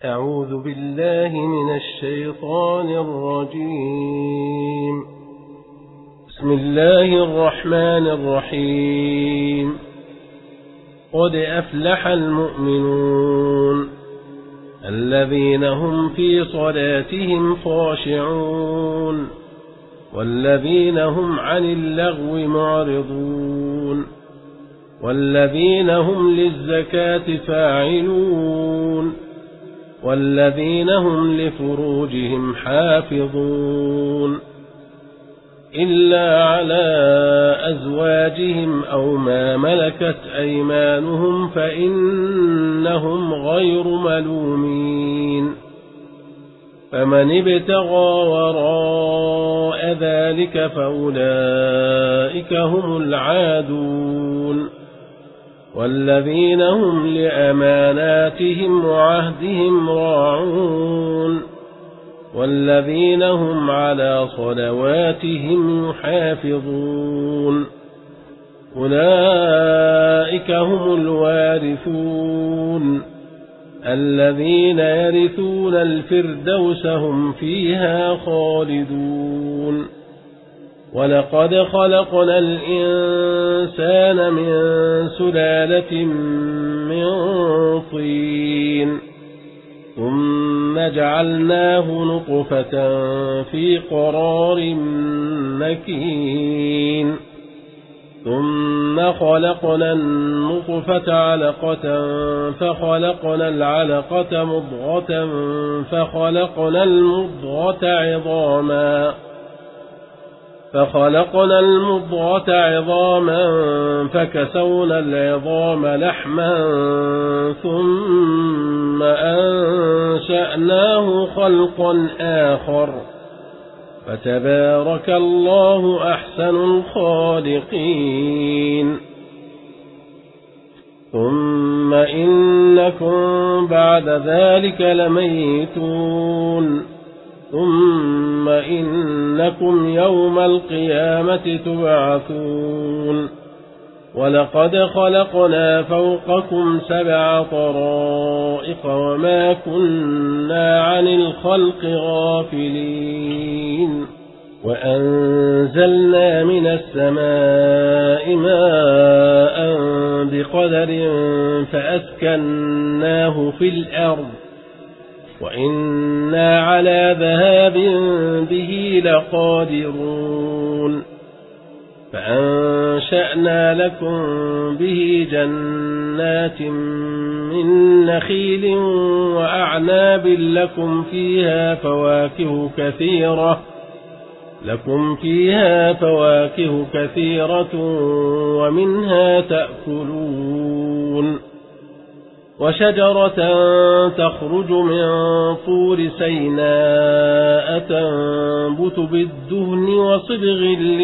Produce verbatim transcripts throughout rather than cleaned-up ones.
أعوذ بالله من الشيطان الرجيم. بسم الله الرحمن الرحيم. قد أفلح المؤمنون الذين هم في صلاتهم خاشعون والذين هم عن اللغو معرضون والذين هم للزكاة فاعلون والذين هم لفروجهم حافظون إلا على أزواجهم أو ما ملكت أيمانهم فإنهم غير ملومين. فمن ابتغى وراء ذلك فأولئك هم العادون والذين هم لأماناتهم وعهدهم راعون والذين هم على صلواتهم يحافظون. أولئك هم الوارثون الذين يرثون الفردوس هم فيها خالدون. ولقد خلقنا الإنسان من سلالة من طين ثم جعلناه نطفة في قرار مكين ثم خلقنا النطفة علقة فخلقنا العلقة مضغة فخلقنا المضغة عظاما فخلقنا المضغة عظاما فكسونا العظام لحما ثم أنشأناه خلقا آخر فتبارك الله أحسن الخالقين. ثم إنكم بعد ذلك لميتون ثم إنكم يوم القيامة تبعثون. ولقد خلقنا فوقكم سبع طرائق وما كنا عن الخلق غافلين. وأنزلنا من السماء ماء بقدر فأسكناه في الأرض وإنا على ذهاب به لقادرون. فأنشأنا لكم به جنات من نخيل وأعناب لكم فيها فواكه كثيرة لكم فيها فواكه كثيرة ومنها تأكلون. وشجرة تخرج من طور سيناء تنبت بالدهن وصبغ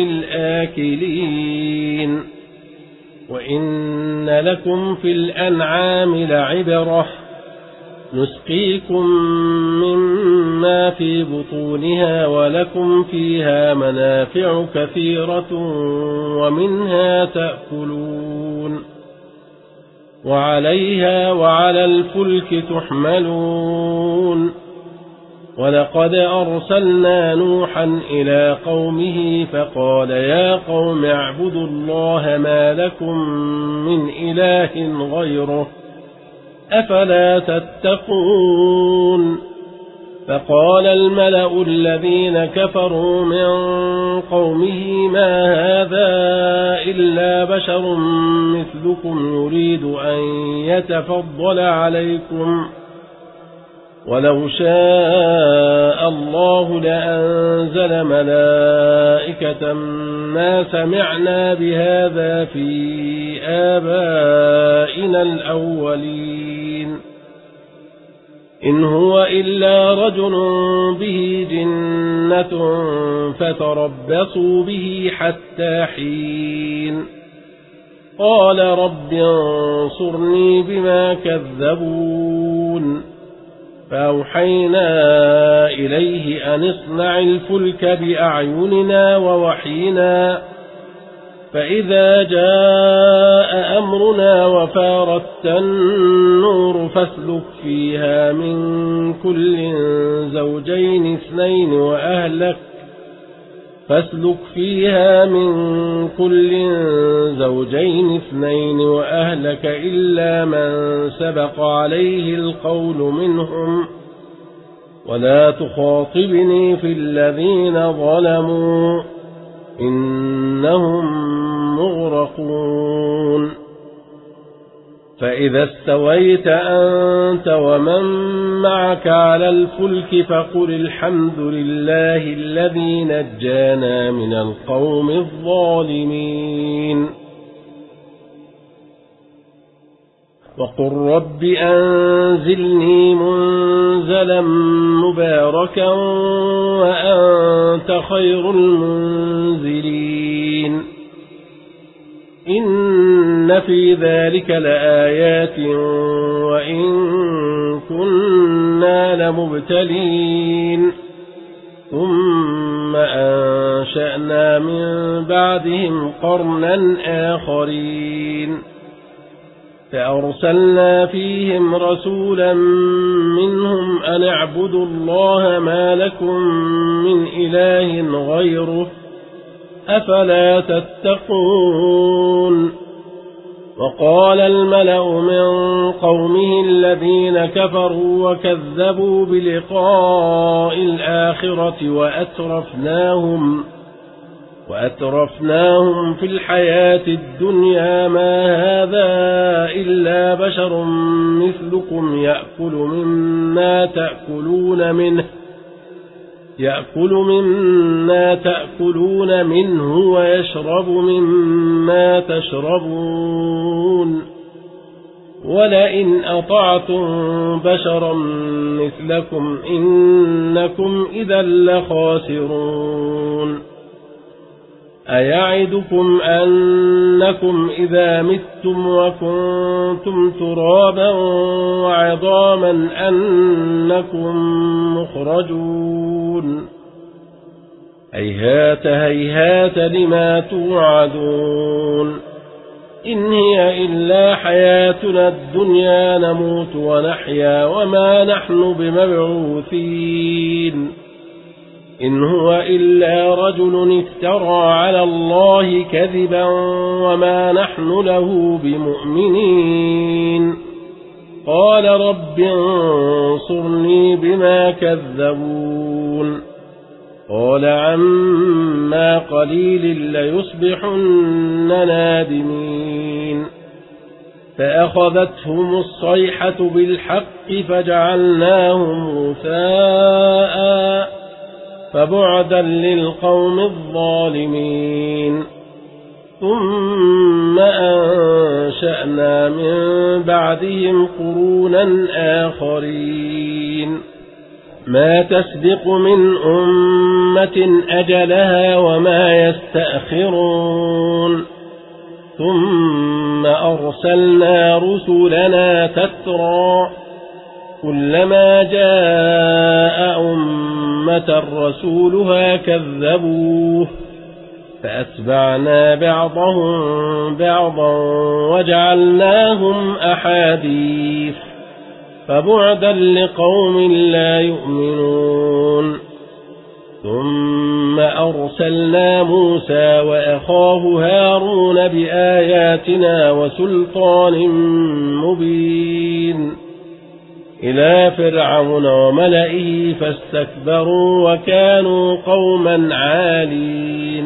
للآكلين. وإن لكم في الأنعام لعبرة نسقيكم مما في بطونها ولكم فيها منافع كثيرة ومنها تأكلون. وعليها وعلى الفلك تحملون. ولقد أرسلنا نوحا إلى قومه فقال يا قوم اعبدوا الله ما لكم من إله غيره أفلا تتقون. فقال الملأ الذين كفروا من قومه ما هذا إلا بشر مثلكم يريد أن يتفضل عليكم ولو شاء الله لأنزل ملائكة ما سمعنا بهذا في آبائنا الأولين إن هو إلا رجل به جنة فتربصوا به حتى حين. قال رب انصرني بما كذبون. فأوحينا إليه أن اصنع الفلك بأعيننا ووحينا فإذا جاء أمرنا وفارت النور فاسلك فيها من كل زوجين اثنين وأهلك فاسلك فيها من كل زوجين اثنين وأهلك إلا من سبق عليه القول منهم ولا تخاطبني في الذين ظلموا إنهم مغرقون فإذا استويت أنت ومن معك على الفلك فقل الحمد لله الذي نجانا من القوم الظالمين وقل رب أنزلني منزلا مباركا وأنت خير المنزلين إن في ذلك لآيات وإن كنا لمبتلين ثم أنشأنا من بعدهم قرنا آخرين فأرسلنا فيهم رسولا منهم أن اعبدوا الله ما لكم من إله غيره أفلا تتقون وقال الملأ من قومه الذين كفروا وكذبوا بلقاء الآخرة وأترفناهم وأترفناهم في الحياة الدنيا ما هذا إلا بشر مثلكم يأكل مما تأكلون منه يأكل مما تأكلون منه ويشرب مما تشربون ولئن أطعتم بشرا مثلكم إنكم إذا لخاسرون أيعدكم أنكم إذا متم وكنتم ترابا وعظاما أنكم مخرجون هيهات هيهات لما توعدون إن هي إلا حياتنا الدنيا نموت ونحيا وما نحن بمبعوثين إن هو إلا رجل افترى على الله كذبا وما نحن له بمؤمنين قال رب انصرني بما كذبون قال عما قليل ليصبحن نادمين فأخذتهم الصيحة بالحق فجعلناهم غثاء فبعدا للقوم الظالمين ثم أنشأنا من بعدهم قرونا آخرين ما تسبق من أمة أجلها وما يستأخرون ثم أرسلنا رسلنا تترى كلما جاء أمة رسولها كذبوه فأتبعنا بعضهم بعضا وجعلناهم أحاديث فبعدا لقوم لا يؤمنون ثم أرسلنا موسى وأخاه هارون بآياتنا وسلطان مبين إلى فرعون وملئه فاستكبروا وكانوا قوما عالين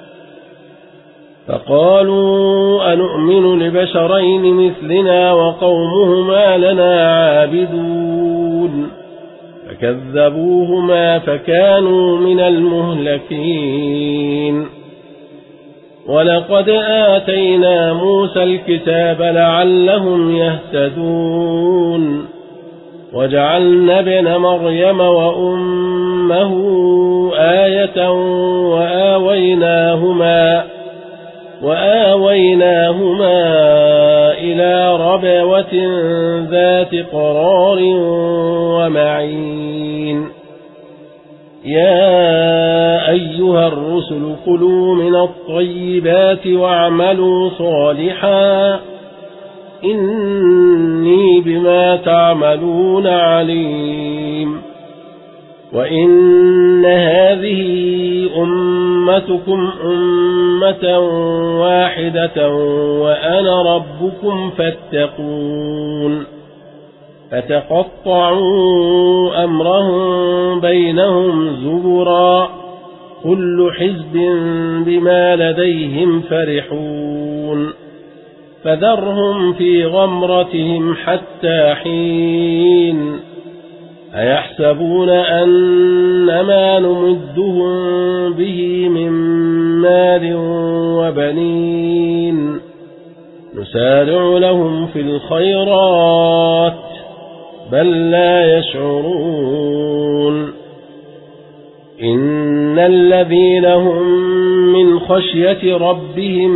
فقالوا أنؤمن لبشرين مثلنا وقومهما لنا عابدون فكذبوهما فكانوا من المهلكين ولقد آتينا موسى الكتاب لعلهم يهتدون وجعلنا ابن مريم وأمه آية وآويناهما وآويناهما إلى ربوة ذات قرار ومعين يا أيها الرسل كلوا من الطيبات واعملوا صالحا إني بما تعملون عليم وإن هذه أمتكم أمة واحدة وأنا ربكم فاتقون فتقطعوا أمرهم بينهم زبرا كل حزب بما لديهم فرحون فذرهم في غمرتهم حتى حين أيحسبون أن ما نمدهم به من مال وبنين نسارع لهم في الخيرات بل لا يشعرون إن الذين هم من خشية ربهم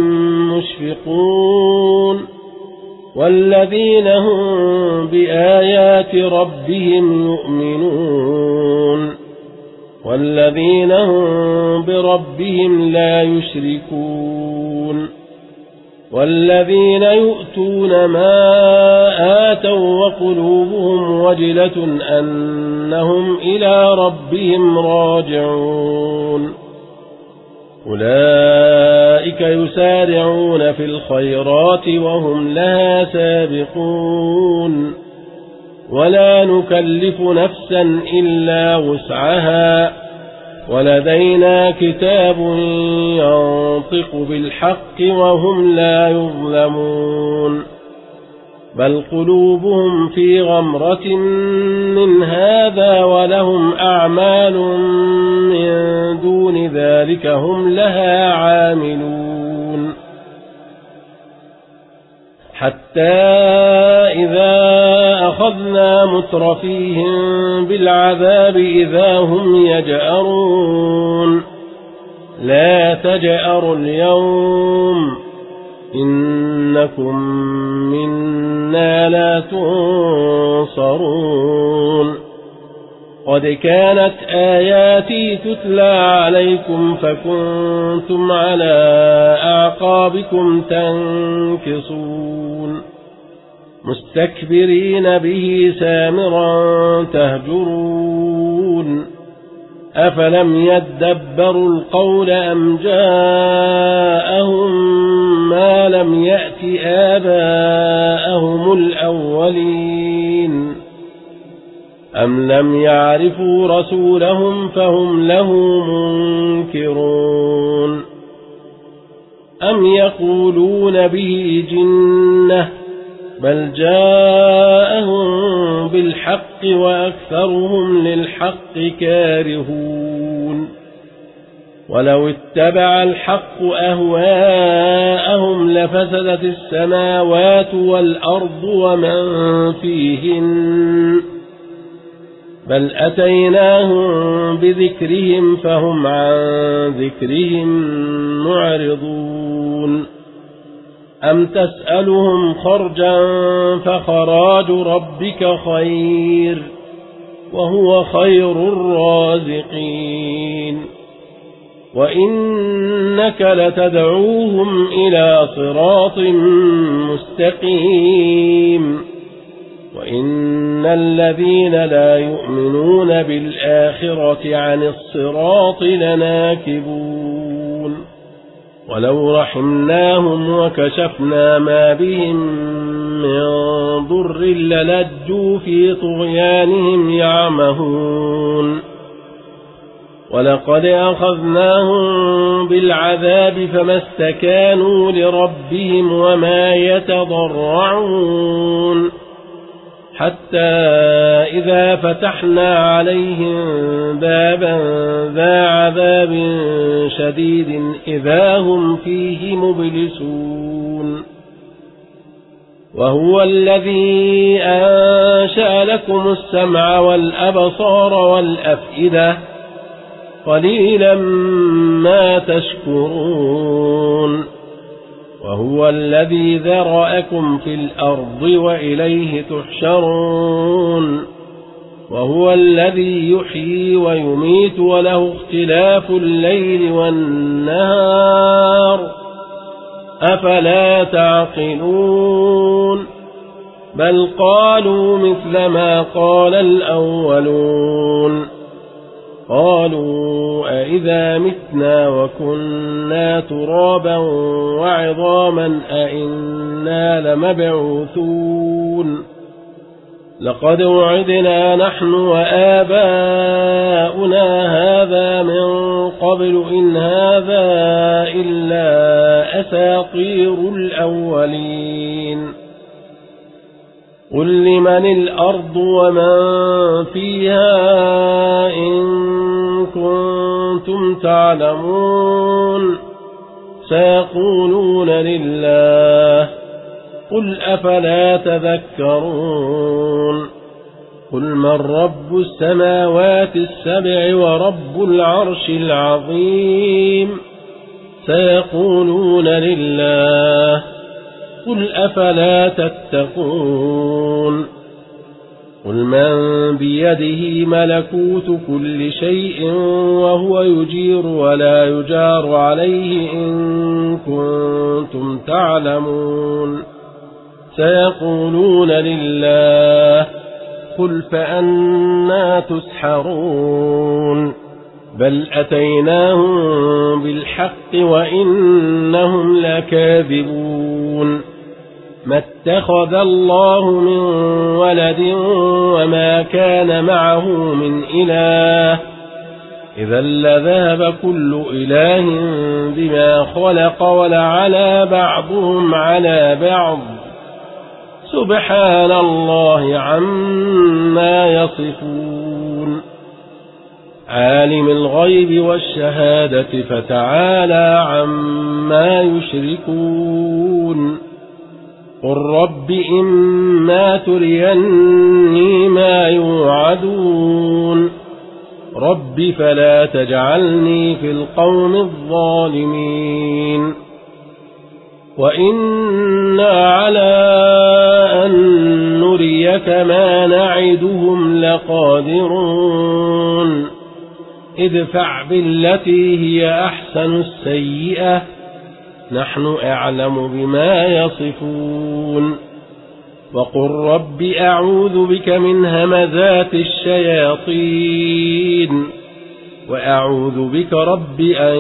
مشفقون والذين هم بآيات ربهم يؤمنون والذين هم بربهم لا يشركون والذين يؤتون ما آتوا وقلوبهم وجلة أنهم إلى ربهم راجعون أولئك يسارعون في الخيرات وهم لها سابقون ولا نكلف نفسا إلا وسعها ولدينا كتاب ينطق بالحق وهم لا يظلمون بل قلوبهم في غمرة من هذا ولهم أعمال من دون ذلك هم لها عاملون حتى إذا أخذنا مترفيهم بالعذاب إذا هم يجأرون لا تجأروا اليوم إنكم منا لا تنصرون قد كانت آياتي تتلى عليكم فكنتم على أعقابكم تنكصون مستكبرين به سامرا تهجرون أفلم يدبروا القول أم جاءهم ما لم يأت آباءهم الأولين أم لم يعرفوا رسولهم فهم له منكرون أم يقولون به جنة بل جاءهم بالحق وأكثرهم للحق كارهون ولو اتبع الحق أهواءهم لفسدت السماوات والأرض ومن فيهن بل أتيناهم بذكرهم فهم عن ذكرهم معرضون أم تسألهم خرجا فخراج ربك خير وهو خير الرازقين وإنك لتدعوهم إلى صراط مستقيم وإن الذين لا يؤمنون بالآخرة عن الصراط لناكبون ولو رحمناهم وكشفنا ما بهم من ضر للجوا في طغيانهم يعمهون ولقد أخذناهم بالعذاب فما استكانوا لربهم وما يتضرعون حتى إذا فتحنا عليهم بابا ذا عذاب شديد إذا هم فيه مبلسون وهو الذي أنشأ لكم السمع والأبصار والأفئدة قليلا ما تشكرون وهو الذي ذرأكم في الأرض وإليه تحشرون وهو الذي يحيي ويميت وله اختلاف الليل والنهار أفلا تعقلون بل قالوا مثل ما قال الأولون قالوا أئذا متنا وكنا ترابا وعظاما أئنا لمبعوثون لقد وعدنا نحن وآباؤنا هذا من قبل إن هذا إلا أساطير الأولين قل لمن الأرض ومن فيها إن كنتم تعلمون سيقولون لله قل أفلا تذكرون قل من رب السماوات السبع ورب العرش العظيم سيقولون لله قل أفلا تتقون قل من بيده ملكوت كل شيء وهو يجير ولا يجار عليه إن كنتم تعلمون سيقولون لله قل فأنى تسحرون بل أتيناهم بالحق وإنهم لكاذبون ما اتخذ الله من ولد وما كان معه من إله إذا لذهب كل إله بما خلق ولعلى بعضهم على بعض سبحان الله عما يصفون عالم الغيب والشهادة فتعالى عما يشركون قل رب إما تريني ما يوعدون رب فلا تجعلني في القوم الظالمين وإنا على أن نريك ما نعدهم لقادرون ادفع بالتي هي أحسن السيئة نحن أعلم بما يصفون وقل رب أعوذ بك من همزات الشياطين وأعوذ بك رب أن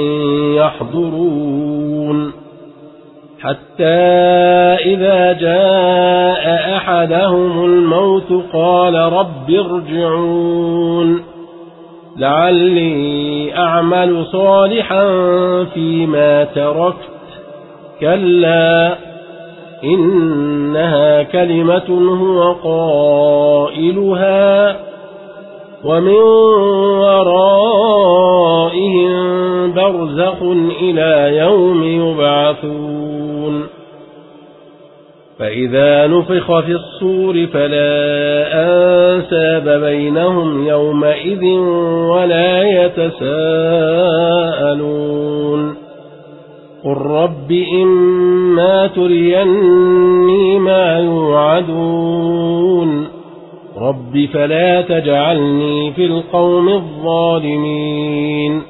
يحضرون حتى إذا جاء أحدهم الموت قال رب ارجعون لعلي أعمل صالحا فيما تركت كلا إنها كلمة هو قائلها ومن ورائهم برزخ إلى يوم يبعثون فإذا نفخ في الصور فلا أنساب بينهم يومئذ ولا يتساءلون قل رب إما تريني ما يوعدون رب فلا تجعلني في القوم الظالمين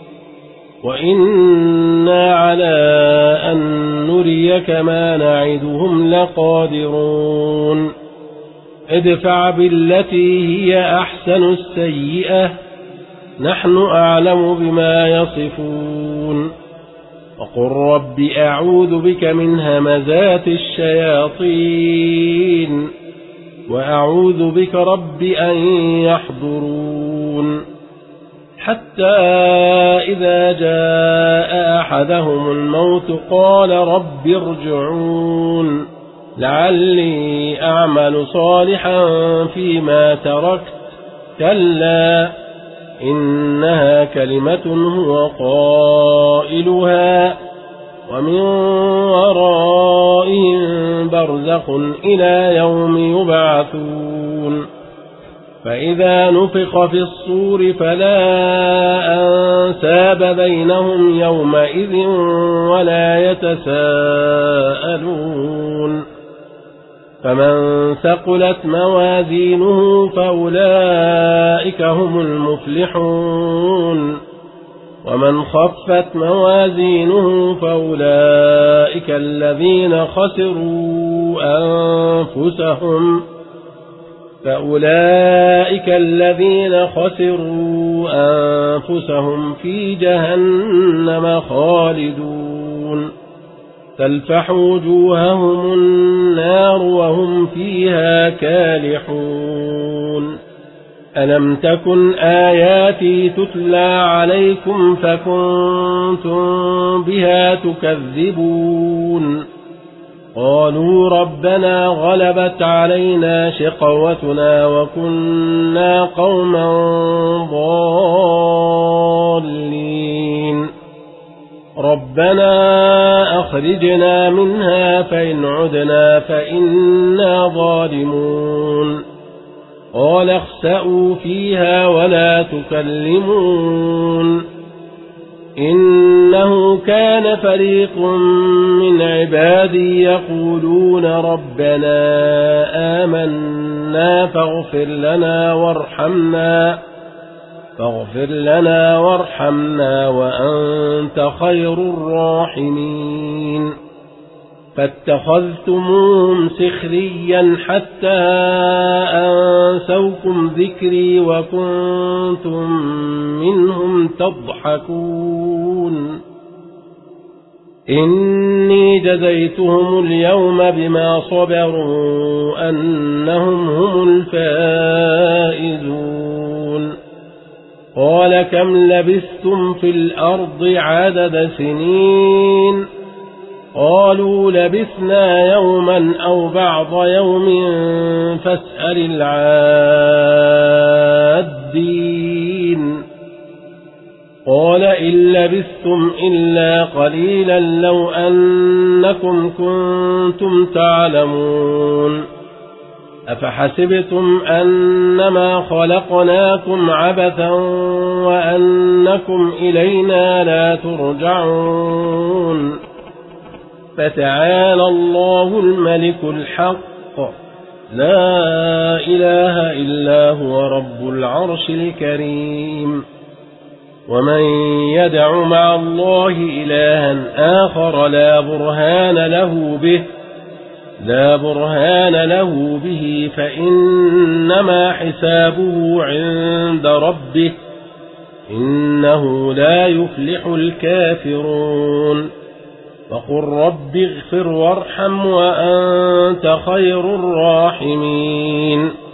وإنا على أن نريك ما نعدهم لقادرون ادفع بالتي هي أحسن السيئة نحن أعلم بما يصفون وقل رب أعوذ بك من همزات الشياطين وأعوذ بك رب أن يحضرون حتى إذا جاء أحدهم الموت قال رب ارجعون لعلي أعمل صالحا فيما تركت كلا إنها كلمة هو قائلها ومن ورائهم برزخ إلى يوم يبعثون فإذا نفخ في الصور فلا أنساب بينهم يومئذ ولا يتساءلون فمن ثقلت موازينه فأولئك هم المفلحون ومن خفت موازينه فأولئك الذين خسروا أنفسهم فأولئك الذين خسروا أنفسهم في جهنم خالدون تلفح وجوههم النار وهم فيها كالحون ألم تكن آياتي تتلى عليكم فكنتم بها تكذبون قالوا ربنا غلبت علينا شقوتنا وكنا قوما ضالين ربنا أخرجنا منها فإن عدنا فإنا ظالمون قال اخسأوا فيها ولا تكلمون إنه كان فريق من عبادي يقولون ربنا آمنا فاغفر لنا وارحمنا فاغفر لنا وارحمنا وأنت خير الراحمين فاتخذتموهم سخريا حتى أنسوكم ذكري وكنتم منهم تضحكون إني جزيتهم اليوم بما صبروا أنهم هم الفائزون قال كم لبثتم في الأرض عدد سنين قالوا لبثنا يوما أو بعض يوم فاسأل العادين قال إن لبثتم إلا قليلا لو أنكم كنتم تعلمون أفحسبتم أنما خلقناكم عبثا وأنكم إلينا لا ترجعون فتعالى الله الملك الحق لا إله إلا هو رب العرش الكريم ومن يدع مع الله إلها آخر لا برهان له به لا برهان له به فإنما حسابه عند ربه إنه لا يفلح الكافرون وقل رب اغفر وارحم وأنت خير الراحمين